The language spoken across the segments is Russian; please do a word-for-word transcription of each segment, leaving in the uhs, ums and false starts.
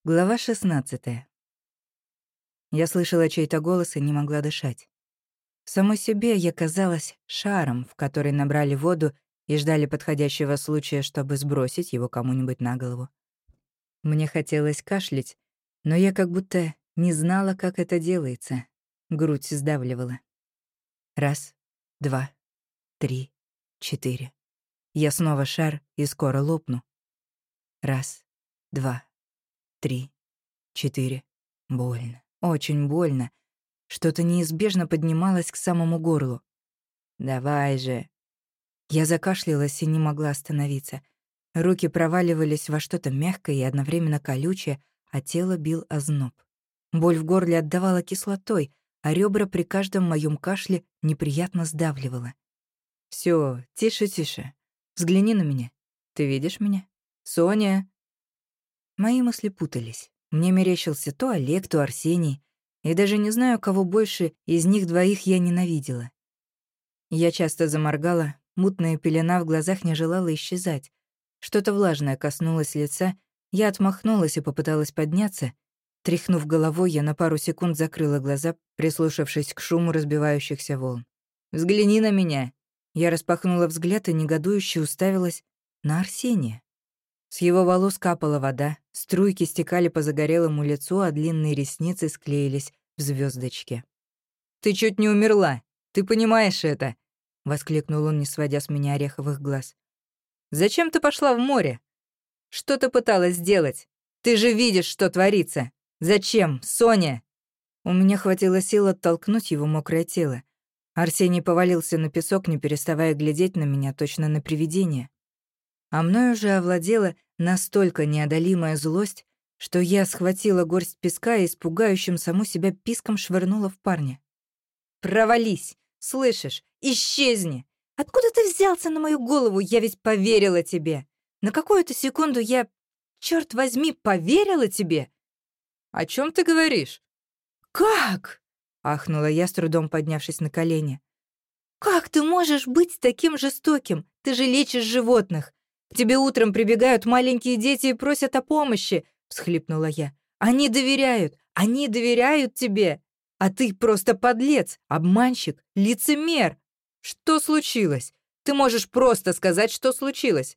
Глава шестнадцатая. Я слышала чей-то голос и не могла дышать. Самой себе я казалась шаром, в который набрали воду и ждали подходящего случая, чтобы сбросить его кому-нибудь на голову. Мне хотелось кашлять, но я как будто не знала, как это делается. Грудь сдавливала. Раз, два, три, четыре. Я снова шар и скоро лопну. Раз, два, три, четыре. Больно, очень больно. Что-то неизбежно поднималось к самому горлу. «Давай же!» Я закашлялась и не могла остановиться. Руки проваливались во что-то мягкое и одновременно колючее, а тело бил озноб. Боль в горле отдавала кислотой, а ребра при каждом моем кашле неприятно сдавливала. Все, тише, тише. Взгляни на меня. Ты видишь меня? Соня!» Мои мысли путались. Мне мерещился то Олег, то Арсений. И даже не знаю, кого больше из них двоих я ненавидела. Я часто заморгала, мутная пелена в глазах не желала исчезать. Что-то влажное коснулось лица, я отмахнулась и попыталась подняться. Тряхнув головой, я на пару секунд закрыла глаза, прислушавшись к шуму разбивающихся волн. «Взгляни на меня!» Я распахнула взгляд и негодующе уставилась на Арсения. С его волос капала вода, струйки стекали по загорелому лицу, а длинные ресницы склеились в звездочке. «Ты чуть не умерла! Ты понимаешь это?» — воскликнул он, не сводя с меня ореховых глаз. «Зачем ты пошла в море? Что ты пыталась сделать? Ты же видишь, что творится! Зачем, Соня?» У меня хватило сил оттолкнуть его мокрое тело. Арсений повалился на песок, не переставая глядеть на меня, точно на привидение. А мной уже овладела настолько неодолимая злость, что я схватила горсть песка и испугающим саму себя писком швырнула в парня. «Провались! Слышишь? Исчезни! Откуда ты взялся на мою голову? Я ведь поверила тебе! На какую-то секунду я, черт возьми, поверила тебе!» «О чем ты говоришь?» «Как?» — ахнула я, с трудом поднявшись на колени. «Как ты можешь быть таким жестоким? Ты же лечишь животных! К тебе утром прибегают маленькие дети и просят о помощи!» — всхлипнула я. «Они доверяют! Они доверяют тебе! А ты просто подлец, обманщик, лицемер! Что случилось? Ты можешь просто сказать, что случилось!»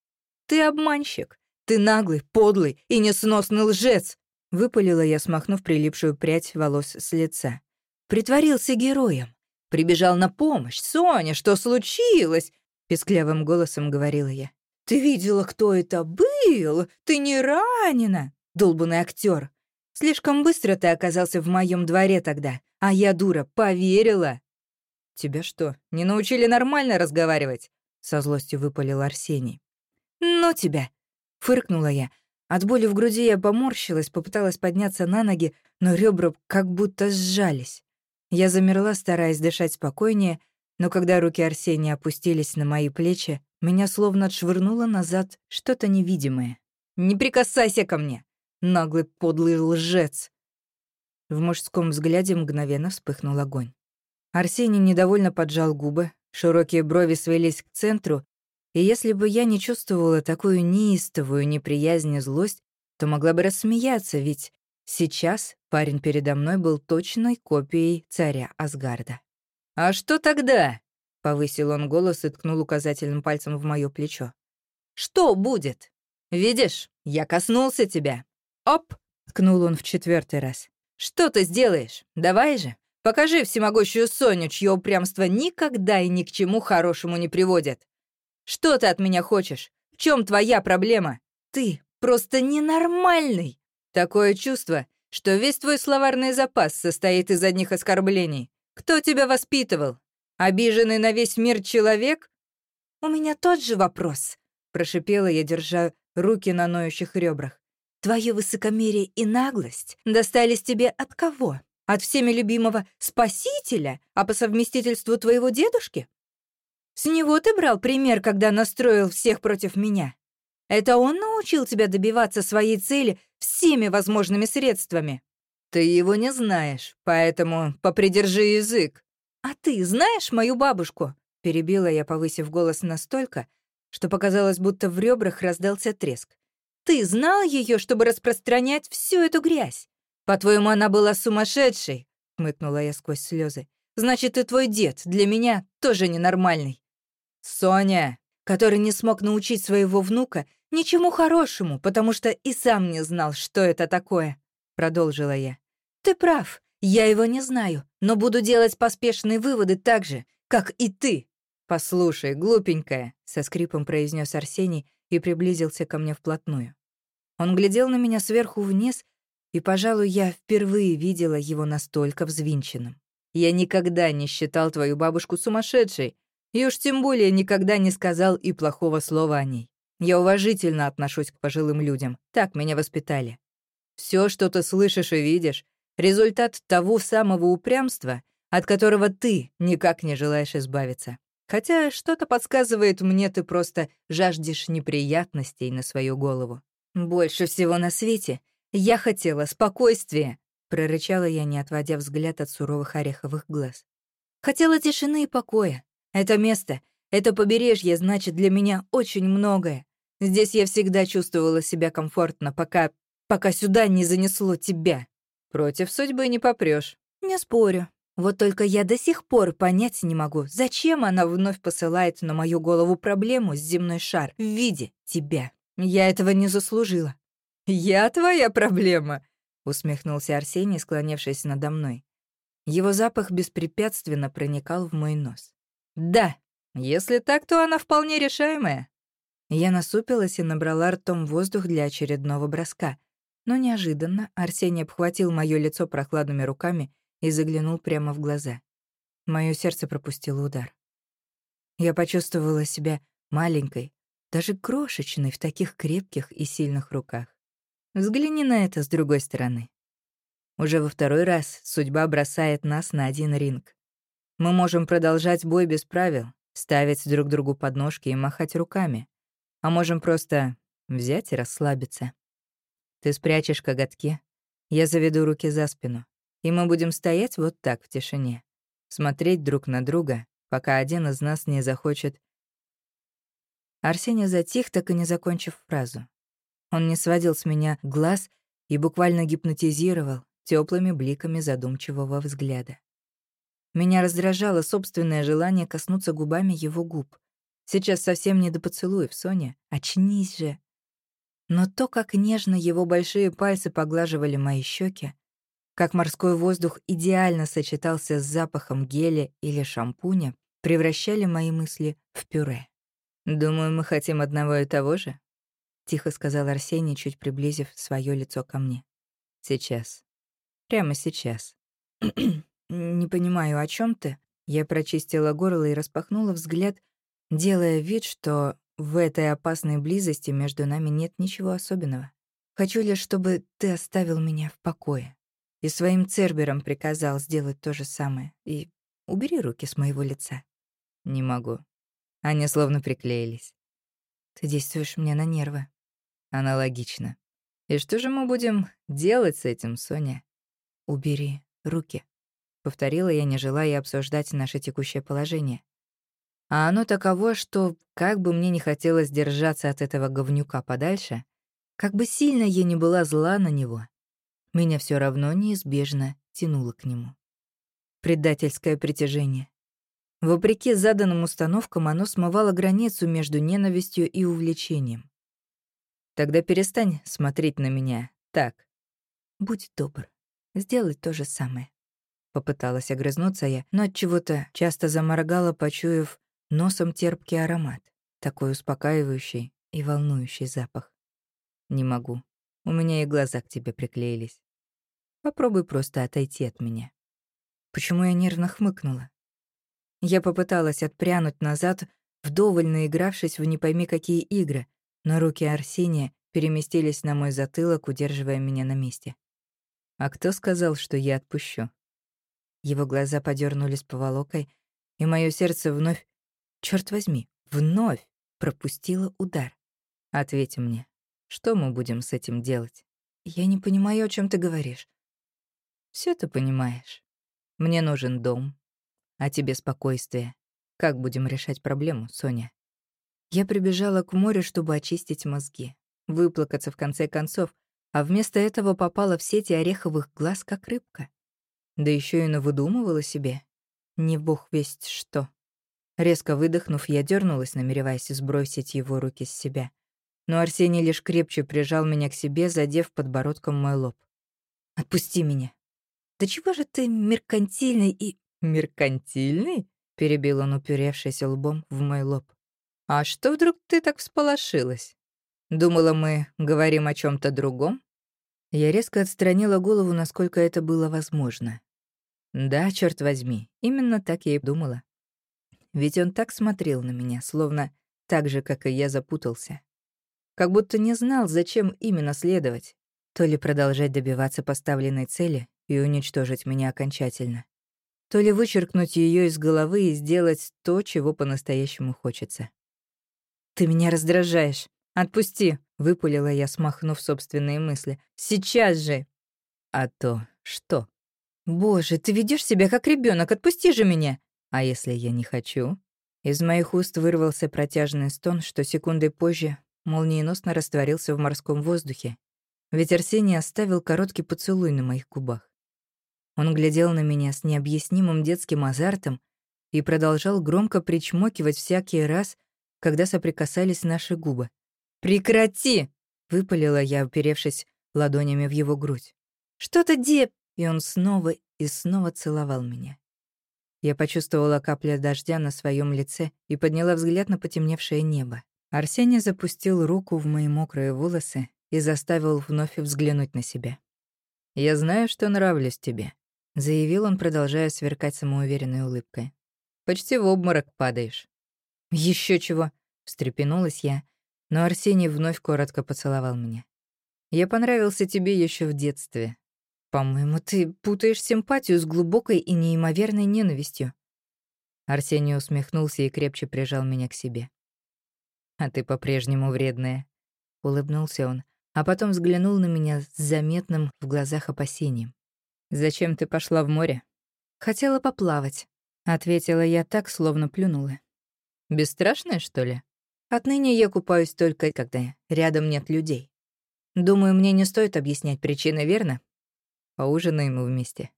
«Ты обманщик! Ты наглый, подлый и несносный лжец!» — выпалила я, смахнув прилипшую прядь волос с лица. «Притворился героем! Прибежал на помощь! Соня, что случилось?» — песклявым голосом говорила я. «Ты видела, кто это был? Ты не ранена, долбанный актер! Слишком быстро ты оказался в моем дворе тогда, а я, дура, поверила!» «Тебя что, не научили нормально разговаривать?» — со злостью выпалил Арсений. «Ну тебя!» — фыркнула я. От боли в груди я поморщилась, попыталась подняться на ноги, но ребра как будто сжались. Я замерла, стараясь дышать спокойнее, но когда руки Арсения опустились на мои плечи, меня словно отшвырнуло назад что-то невидимое. «Не прикасайся ко мне, наглый подлый лжец!» В мужском взгляде мгновенно вспыхнул огонь. Арсений недовольно поджал губы, широкие брови свелись к центру, и если бы я не чувствовала такую неистовую неприязнь и злость, то могла бы рассмеяться, ведь сейчас парень передо мной был точной копией царя Асгарда. «А что тогда?» — повысил он голос и ткнул указательным пальцем в моё плечо. «Что будет? Видишь, я коснулся тебя. Оп!» — ткнул он в четвертый раз. «Что ты сделаешь? Давай же, покажи всемогущую Соню, чье упрямство никогда и ни к чему хорошему не приводит. Что ты от меня хочешь? В чем твоя проблема? Ты просто ненормальный. Такое чувство, что весь твой словарный запас состоит из одних оскорблений. Кто тебя воспитывал? Обиженный на весь мир человек?» «У меня тот же вопрос», — прошипела я, держа руки на ноющих ребрах. «Твое высокомерие и наглость достались тебе от кого? От всеми любимого Спасителя, а по совместительству твоего дедушки? С него ты брал пример, когда настроил всех против меня. Это он научил тебя добиваться своей цели всеми возможными средствами. Ты его не знаешь, поэтому попридержи язык». «А ты знаешь мою бабушку?» — перебила я, повысив голос настолько, что показалось, будто в ребрах раздался треск. Ты знал ее, чтобы распространять всю эту грязь? По-твоему, она была сумасшедшей?» — хмыкнула я сквозь слезы. «Значит, и твой дед для меня тоже ненормальный». «Соня, который не смог научить своего внука ничему хорошему, потому что и сам не знал, что это такое», — продолжила я. «Ты прав, я его не знаю, но буду делать поспешные выводы так же, как и ты». «Послушай, глупенькая», — со скрипом произнес Арсений и приблизился ко мне вплотную. Он глядел на меня сверху вниз, и, пожалуй, я впервые видела его настолько взвинченным. «Я никогда не считал твою бабушку сумасшедшей, и уж тем более никогда не сказал и плохого слова о ней. Я уважительно отношусь к пожилым людям, так меня воспитали. Все, что ты слышишь и видишь, результат того самого упрямства, от которого ты никак не желаешь избавиться. Хотя что-то подсказывает мне, ты просто жаждешь неприятностей на свою голову. Больше всего на свете я хотела спокойствия», — прорычала я, не отводя взгляд от суровых ореховых глаз. «Хотела тишины и покоя. Это место, это побережье значит для меня очень многое. Здесь я всегда чувствовала себя комфортно, пока... пока сюда не занесло тебя. Против судьбы не попрёшь». «Не спорю. Вот только я до сих пор понять не могу, зачем она вновь посылает на мою голову проблему с земной шар в виде тебя. Я этого не заслужила». «Я твоя проблема?» — усмехнулся Арсений, склонившись надо мной. Его запах беспрепятственно проникал в мой нос. «Да, если так, то она вполне решаемая». Я насупилась и набрала ртом воздух для очередного броска. Но неожиданно Арсений обхватил моё лицо прохладными руками и заглянул прямо в глаза. Моё сердце пропустило удар. Я почувствовала себя маленькой, даже крошечной в таких крепких и сильных руках. Взгляни на это с другой стороны. Уже во второй раз судьба бросает нас на один ринг. Мы можем продолжать бой без правил, ставить друг другу подножки и махать руками. А можем просто взять и расслабиться. Ты спрячешь коготки, я заведу руки за спину, и мы будем стоять вот так в тишине, смотреть друг на друга, пока один из нас не захочет... Арсений затих, так и не закончив фразу. Он не сводил с меня глаз и буквально гипнотизировал теплыми бликами задумчивого взгляда. Меня раздражало собственное желание коснуться губами его губ. Сейчас совсем не до поцелуев, Соня. Очнись же. Но то, как нежно его большие пальцы поглаживали мои щеки, как морской воздух идеально сочетался с запахом геля или шампуня, превращали мои мысли в пюре. «Думаю, мы хотим одного и того же», — тихо сказал Арсений, чуть приблизив свое лицо ко мне. «Сейчас. Прямо сейчас». «Не понимаю, о чем ты?» Я прочистила горло и распахнула взгляд, делая вид, что в этой опасной близости между нами нет ничего особенного. Хочу лишь, чтобы ты оставил меня в покое. И своим цербером приказал сделать то же самое. И убери руки с моего лица. Не могу. Они словно приклеились. Ты действуешь мне на нервы. Аналогично. И что же мы будем делать с этим, Соня? Убери руки. Повторила я, не желая обсуждать наше текущее положение. А оно таково, что, как бы мне не хотелось держаться от этого говнюка подальше, как бы сильно я не была зла на него, меня все равно неизбежно тянуло к нему. Предательское притяжение. Вопреки заданным установкам, оно смывало границу между ненавистью и увлечением. Тогда перестань смотреть на меня так. Будь добр, сделай то же самое. Попыталась огрызнуться я, но от чего-то часто заморгала, почуяв носом терпкий аромат, такой успокаивающий и волнующий запах. Не могу. У меня и глаза к тебе приклеились. Попробуй просто отойти от меня. Почему я нервно хмыкнула? Я попыталась отпрянуть назад, вдоволь наигравшись в не пойми какие игры, но руки Арсения переместились на мой затылок, удерживая меня на месте. А кто сказал, что я отпущу? Его глаза подернулись поволокой, и мое сердце вновь, черт возьми, вновь пропустило удар. Ответь мне, что мы будем с этим делать? Я не понимаю, о чем ты говоришь. Все ты понимаешь. Мне нужен дом, а тебе спокойствие. Как будем решать проблему, Соня? Я прибежала к морю, чтобы очистить мозги. выплакаться в конце концов, а вместо этого попала в сети ореховых глаз, как рыбка. Да еще и навыдумывала себе. Не бог весть что. Резко выдохнув, я дернулась, намереваясь сбросить его руки с себя. Но Арсений лишь крепче прижал меня к себе, задев подбородком мой лоб. «Отпусти меня!» «Да чего же ты меркантильный и...» «Меркантильный?» — перебил он, уперевшись лбом в мой лоб. «А что вдруг ты так всполошилась? Думала, мы говорим о чем то другом?» Я резко отстранила голову, насколько это было возможно. Да, черт возьми, именно так я и думала. Ведь он так смотрел на меня, словно так же, как и я, запутался. Как будто не знал, зачем именно следовать. То ли продолжать добиваться поставленной цели и уничтожить меня окончательно, то ли вычеркнуть ее из головы и сделать то, чего по-настоящему хочется. «Ты меня раздражаешь. Отпусти!» — выпалила я, смахнув собственные мысли. «Сейчас же!» «А то что?» «Боже, ты ведешь себя как ребенок. Отпусти же меня!» «А если я не хочу?» Из моих уст вырвался протяжный стон, что секундой позже молниеносно растворился в морском воздухе, ведь Арсений оставил короткий поцелуй на моих губах. Он глядел на меня с необъяснимым детским азартом и продолжал громко причмокивать всякий раз, когда соприкасались наши губы. «Прекрати!» — выпалила я, уперевшись ладонями в его грудь. «Что ты де...» И он снова и снова целовал меня. Я почувствовала капли дождя на своем лице и подняла взгляд на потемневшее небо. Арсений запустил руку в мои мокрые волосы и заставил вновь взглянуть на себя. «Я знаю, что нравлюсь тебе», — заявил он, продолжая сверкать самоуверенной улыбкой. «Почти в обморок падаешь». Еще чего!» — встрепенулась я, но Арсений вновь коротко поцеловал меня. «Я понравился тебе еще в детстве. По-моему, ты путаешь симпатию с глубокой и неимоверной ненавистью». Арсений усмехнулся и крепче прижал меня к себе. «А ты по-прежнему вредная», — улыбнулся он, а потом взглянул на меня с заметным в глазах опасением. «Зачем ты пошла в море?» «Хотела поплавать», — ответила я так, словно плюнула. «Бесстрашная, что ли?» «Отныне я купаюсь только, когда рядом нет людей. Думаю, мне не стоит объяснять причины, верно? Поужинаем вместе».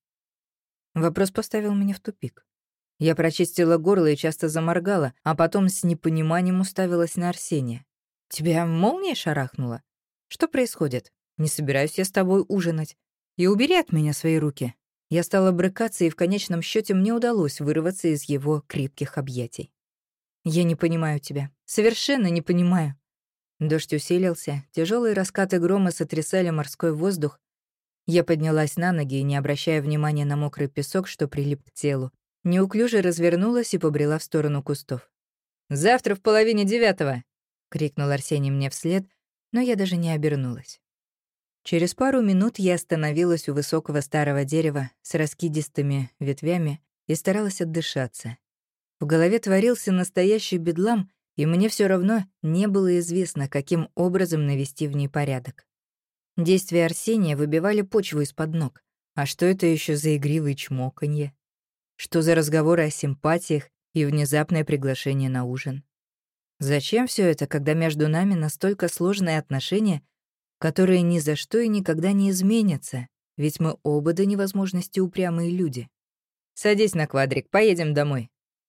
Вопрос поставил меня в тупик. Я прочистила горло и часто заморгала, а потом с непониманием уставилась на Арсения. «Тебя молнией шарахнуло? Что происходит? Не собираюсь я с тобой ужинать. И убери от меня свои руки». Я стала брыкаться, и в конечном счете мне удалось вырваться из его крепких объятий. «Я не понимаю тебя. Совершенно не понимаю». Дождь усилился, тяжелые раскаты грома сотрясали морской воздух. Я поднялась на ноги и, не обращая внимания на мокрый песок, что прилип к телу, неуклюже развернулась и побрела в сторону кустов. «Завтра в половине девятого!» — крикнул Арсений мне вслед, но я даже не обернулась. Через пару минут я остановилась у высокого старого дерева с раскидистыми ветвями и старалась отдышаться. В голове творился настоящий бедлам, и мне все равно не было известно, каким образом навести в ней порядок. Действия Арсения выбивали почву из-под ног. А что это еще за игривые чмоканье? Что за разговоры о симпатиях и внезапное приглашение на ужин? Зачем все это, когда между нами настолько сложные отношения, которые ни за что и никогда не изменятся, ведь мы оба до невозможности упрямые люди? «Садись на квадрик, поедем домой».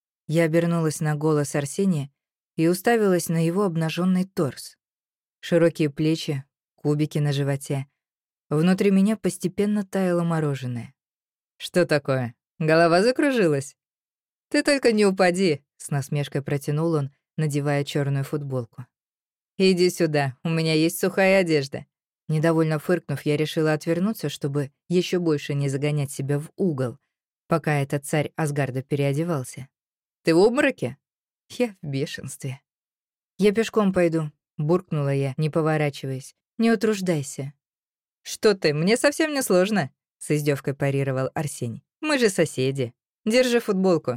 Я обернулась на голос Арсения и уставилась на его обнаженный торс. Широкие плечи, кубики на животе. Внутри меня постепенно таяло мороженое. «Что такое? Голова закружилась?» «Ты только не упади», — с насмешкой протянул он, надевая черную футболку. «Иди сюда, у меня есть сухая одежда». Недовольно фыркнув, я решила отвернуться, чтобы еще больше не загонять себя в угол, пока этот царь Асгарда переодевался. «Ты в обмороке?» Я в бешенстве. «Я пешком пойду», — буркнула я, не поворачиваясь. «Не утруждайся». «Что ты, мне совсем не сложно», — с издевкой парировал Арсений. «Мы же соседи. Держи футболку».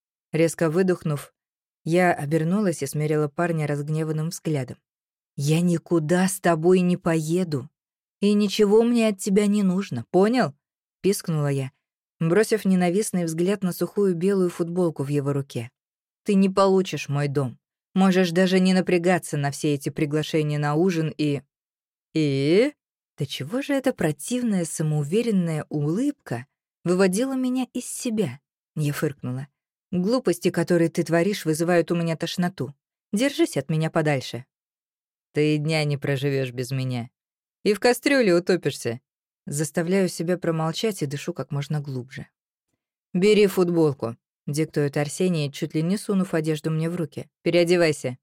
Резко выдохнув, я обернулась и смерила парня разгневанным взглядом. «Я никуда с тобой не поеду, и ничего мне от тебя не нужно, понял?» — пискнула я, бросив ненавистный взгляд на сухую белую футболку в его руке. «Ты не получишь мой дом. Можешь даже не напрягаться на все эти приглашения на ужин и...» И? Да чего же эта противная самоуверенная улыбка выводила меня из себя? Я фыркнула. Глупости, которые ты творишь, вызывают у меня тошноту. Держись от меня подальше. Ты и дня не проживешь без меня. И в кастрюле утопишься. Заставляю себя промолчать и дышу как можно глубже. «Бери футболку», — диктует Арсений, чуть ли не сунув одежду мне в руки. «Переодевайся».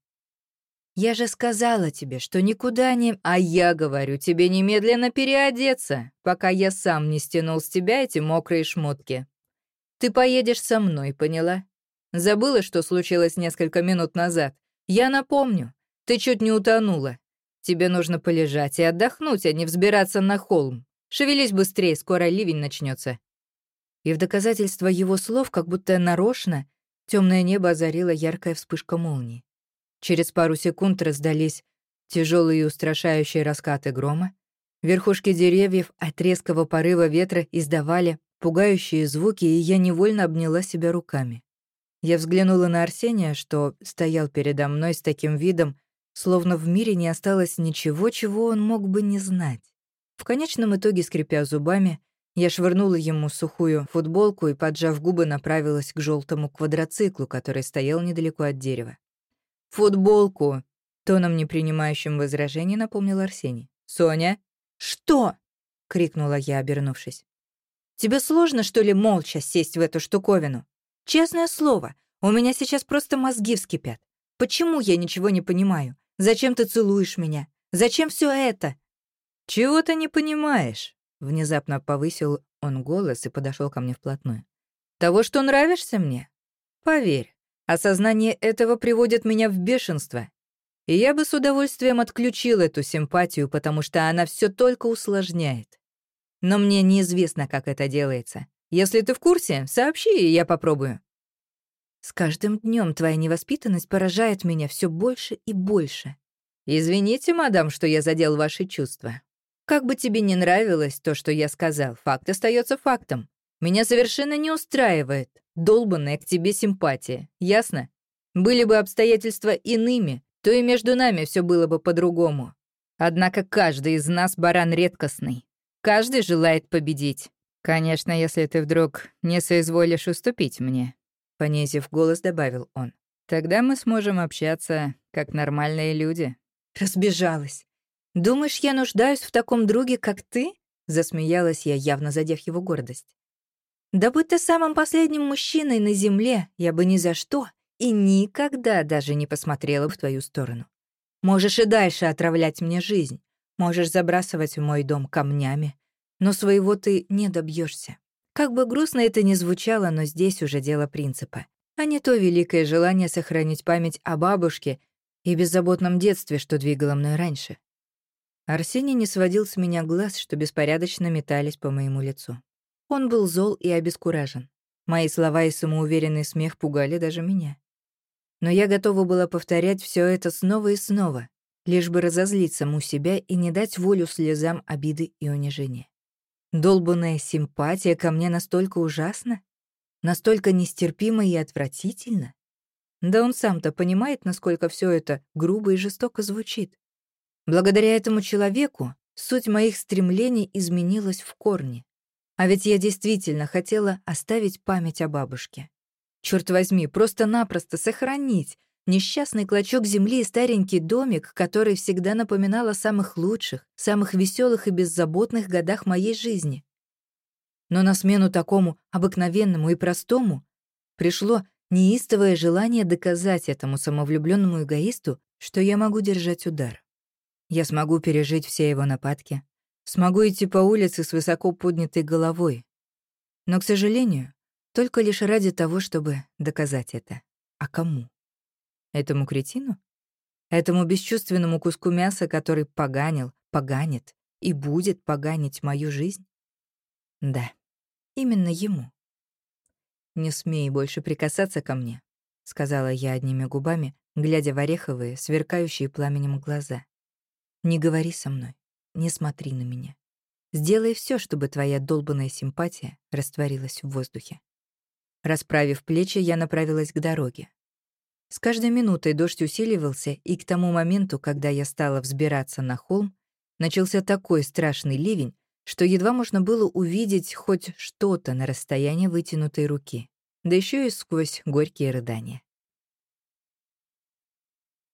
«Я же сказала тебе, что никуда не...» «А я говорю тебе немедленно переодеться, пока я сам не стянул с тебя эти мокрые шмотки. Ты поедешь со мной, поняла? Забыла, что случилось несколько минут назад? Я напомню. Ты чуть не утонула. Тебе нужно полежать и отдохнуть, а не взбираться на холм. Шевелись быстрее, скоро ливень начнется. И в доказательство его слов, как будто нарочно, темное небо озарила яркая вспышка молнии. Через пару секунд раздались тяжелые и устрашающие раскаты грома. Верхушки деревьев от резкого порыва ветра издавали пугающие звуки, и я невольно обняла себя руками. Я взглянула на Арсения, что стоял передо мной с таким видом, словно в мире не осталось ничего, чего он мог бы не знать. В конечном итоге, скрипя зубами, я швырнула ему сухую футболку и, поджав губы, направилась к желтому квадроциклу, который стоял недалеко от дерева. «Футболку!» — тоном, не принимающим возражений, напомнил Арсений. «Соня?» «Что?» — крикнула я, обернувшись. «Тебе сложно, что ли, молча сесть в эту штуковину? Честное слово, у меня сейчас просто мозги вскипят. Почему я ничего не понимаю? Зачем ты целуешь меня? Зачем все это?» «Чего ты не понимаешь?» Внезапно повысил он голос и подошел ко мне вплотную. «Того, что нравишься мне? Поверь, осознание этого приводит меня в бешенство. И я бы с удовольствием отключил эту симпатию, потому что она все только усложняет. Но мне неизвестно, как это делается. Если ты в курсе, сообщи, и я попробую». С каждым днем твоя невоспитанность поражает меня все больше и больше. Извините, мадам, что я задел ваши чувства. Как бы тебе ни нравилось то, что я сказал, факт остается фактом. Меня совершенно не устраивает долбанная к тебе симпатия, ясно? Были бы обстоятельства иными, то и между нами все было бы по-другому. Однако каждый из нас баран редкостный. Каждый желает победить. Конечно, если ты вдруг не соизволишь уступить мне, понизив голос, добавил он. Тогда мы сможем общаться как нормальные люди. Разбежалась. «Думаешь, я нуждаюсь в таком друге, как ты?» Засмеялась я, явно задев его гордость. «Да будь ты самым последним мужчиной на земле, я бы ни за что и никогда даже не посмотрела в твою сторону. Можешь и дальше отравлять мне жизнь, можешь забрасывать в мой дом камнями, но своего ты не добьешься. Как бы грустно это ни звучало, но здесь уже дело принципа, а не то великое желание сохранить память о бабушке и беззаботном детстве, что двигало мной раньше». Арсений не сводил с меня глаз, что беспорядочно метались по моему лицу. Он был зол и обескуражен. Мои слова и самоуверенный смех пугали даже меня. Но я готова была повторять все это снова и снова, лишь бы разозлить саму себя и не дать волю слезам обиды и унижения. Долбанная симпатия ко мне настолько ужасна? Настолько нестерпимо и отвратительно? Да он сам-то понимает, насколько все это грубо и жестоко звучит. Благодаря этому человеку суть моих стремлений изменилась в корне. А ведь я действительно хотела оставить память о бабушке. Черт возьми, просто-напросто сохранить несчастный клочок земли и старенький домик, который всегда напоминал о самых лучших, самых веселых и беззаботных годах моей жизни. Но на смену такому обыкновенному и простому пришло неистовое желание доказать этому самовлюбленному эгоисту, что я могу держать удар. Я смогу пережить все его нападки, смогу идти по улице с высоко поднятой головой. Но, к сожалению, только лишь ради того, чтобы доказать это. А кому? Этому кретину? Этому бесчувственному куску мяса, который поганил, поганит и будет поганить мою жизнь? Да, именно ему. «Не смей больше прикасаться ко мне», — сказала я одними губами, глядя в ореховые, сверкающие пламенем глаза. «Не говори со мной, не смотри на меня. Сделай все, чтобы твоя долбанная симпатия растворилась в воздухе». Расправив плечи, я направилась к дороге. С каждой минутой дождь усиливался, и к тому моменту, когда я стала взбираться на холм, Начался такой страшный ливень, что едва можно было увидеть хоть что-то на расстоянии вытянутой руки, да еще и сквозь горькие рыдания.